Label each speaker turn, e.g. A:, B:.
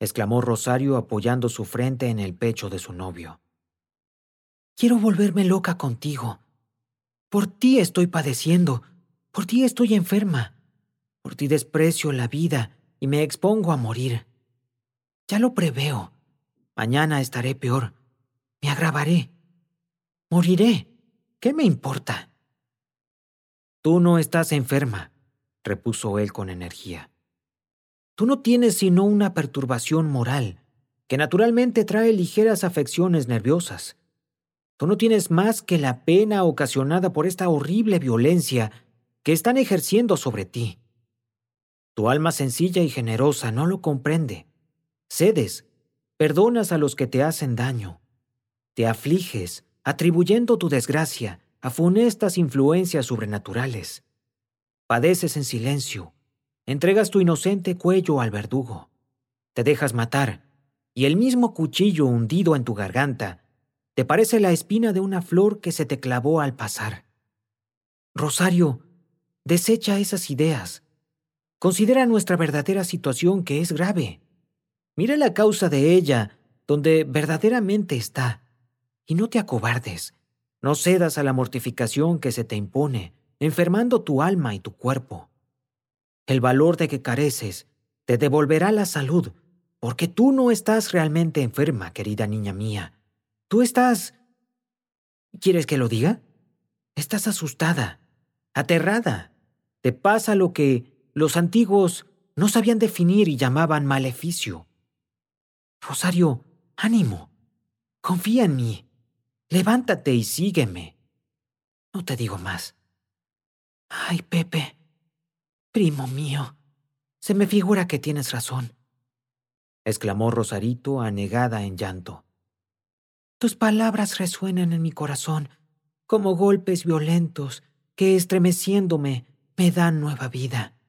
A: exclamó Rosario apoyando su frente en el pecho de su novio. Quiero volverme loca contigo. Por ti estoy padeciendo, por ti estoy enferma, por ti desprecio la vida y me expongo a morir. Ya lo preveo. Mañana estaré peor. Me agravaré. Moriré. ¿Qué me importa? Tú no estás enferma, repuso él con energía. Tú no tienes sino una perturbación moral, que naturalmente trae ligeras afecciones nerviosas. Tú no tienes más que la pena ocasionada por esta horrible violencia que están ejerciendo sobre ti. Tu alma sencilla y generosa no lo comprende. Cedes, perdonas a los que te hacen daño. Te afliges, atribuyendo tu desgracia a funestas influencias sobrenaturales. Padeces en silencio, entregas tu inocente cuello al verdugo. Te dejas matar, y el mismo cuchillo hundido en tu garganta te parece la espina de una flor que se te clavó al pasar. Rosario, desecha esas ideas. Considera nuestra verdadera situación, que es grave. Mira la causa de ella, donde verdaderamente está, y no te acobardes. No cedas a la mortificación que se te impone, enfermando tu alma y tu cuerpo. El valor de que careces te devolverá la salud, porque tú no estás realmente enferma, querida niña mía. Tú estás... ¿Quieres que lo diga? Estás asustada, aterrada. Te pasa lo que los antiguos no sabían definir y llamaban maleficio. Rosario, ánimo. Confía en mí. Levántate y sígueme. No te digo más. Ay, Pepe, primo mío, se me figura que tienes razón, exclamó Rosarito anegada en llanto. Tus palabras resuenan en mi corazón como golpes violentos que, estremeciéndome, me dan nueva vida.